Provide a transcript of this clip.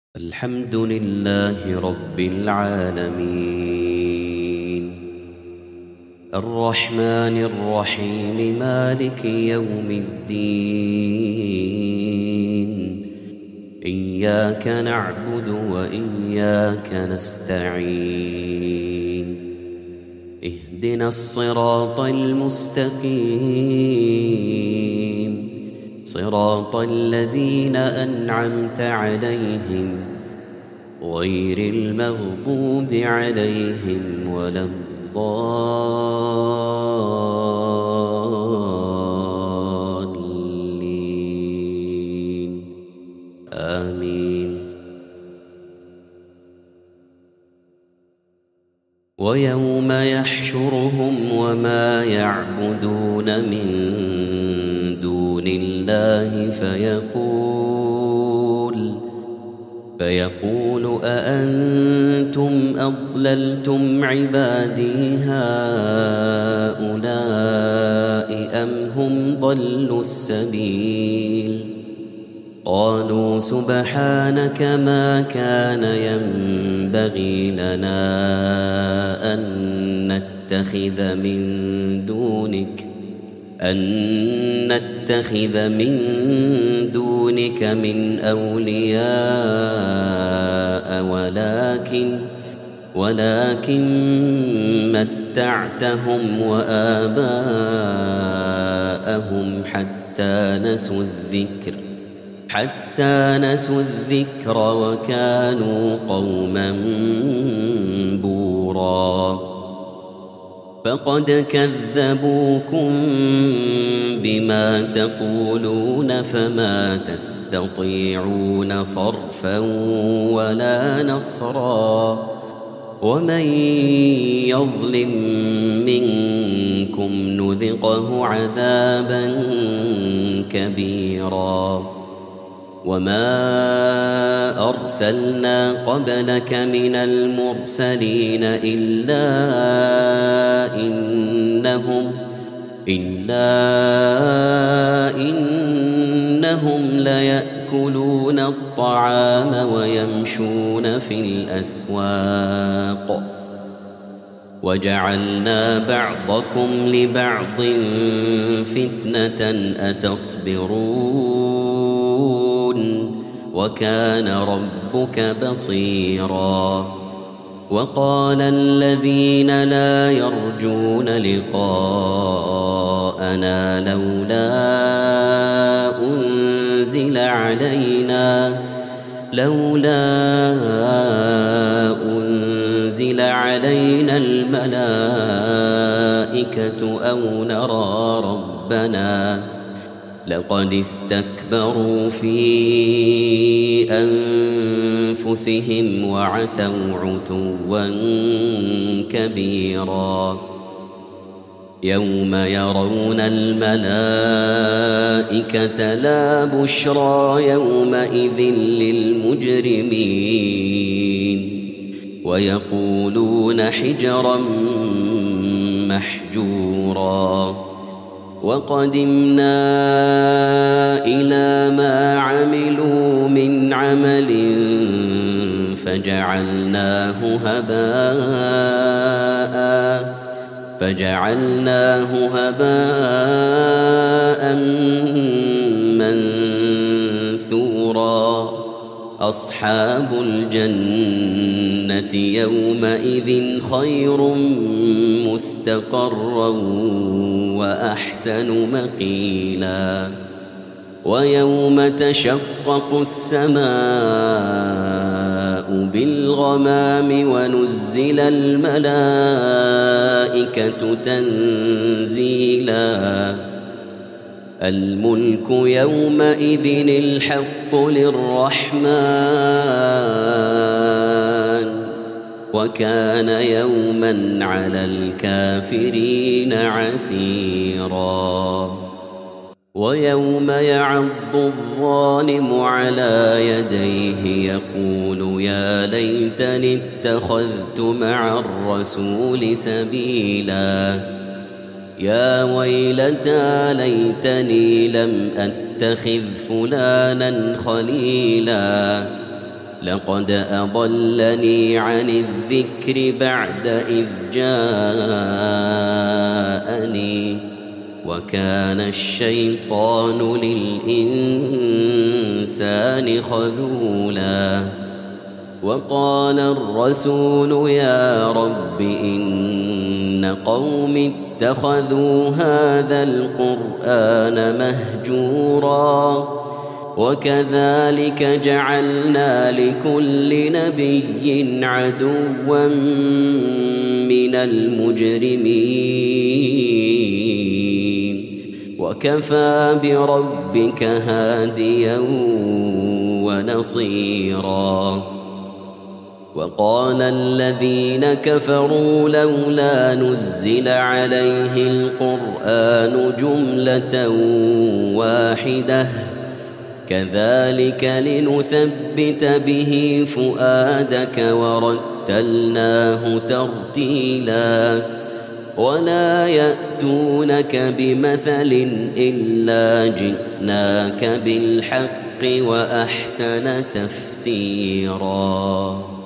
الحمد لله رب العالمين الرحمن الرحيم مالك يوم الدين إياك نعبد وإياك نستعين اهدنا الصراط المستقيم صراط الذين أنعمت عليهم غير المغضوب عليهم ولا الضالين آمين. ويوم يحشرهم وما يعبدون من دون الله فيقول أأنتم أضللتم عبادي هؤلاء أم هم ضلوا السبيل قالوا سبحانك ما كان ينبغي لنا أن نتخذ من دونك من أولياء ولكن متعتهم وآباءهم حتى نسوا الذكر وكانوا قوما بورا فقد كذبوكم بما تقولون فما تستطيعون صرفا ولا نصرا ومن يظلم منكم نذقه عذابا كبيرا. وما أرسلنا قبلك من المرسلين إلا إنهم ليأكلون الطعام ويمشون في الأسواق وجعلنا بعضكم لبعض فتنة أتصبرون وكان ربك بصيرا. وقال الذين لا يرجون لقاءنا لولا أنزل علينا الملائكة أو نرى ربنا لقد استكبروا في أنفسهم وعتوا عتوا كبيرا. يوم يرون الملائكة لا بشرى يومئذ للمجرمين ويقولون حجرا محجورا. وقدمنا إلى ما عملوا من عمل فجعلناه هباء منثورا. أصحاب الجنة يومئذ خير مستقرا وأحسن مقيلا. ويوم تشقق السماء بالغمام ونزل الملائكة تنزيلا. الملك يومئذ الحق للرحمن وكان يوما على الكافرين عسيرا. ويوم يعض الظالم على يديه يقول يا ليتني اتخذت مع الرسول سبيلا يا ويلتى ليتني لم أتخذ فلانا خليلا لقد أضلني عن الذكر بعد إذ جاءني وكان الشيطان للإنسان خذولا وقال الرسول يا رب إن قوم اتخذوا هذا القرآن مهجورا وكذلك جعلنا لكل نبي عدوا من المجرمين وكفى بربك هاديا ونصيرا وقال الذين كفروا لولا نزل عليه القرآن جملة واحدة كذلك لنثبت به فؤادك ورتلناه ترتيلا ولا يأتونك بمثل إلا جئناك بالحق وأحسن تفسيرا.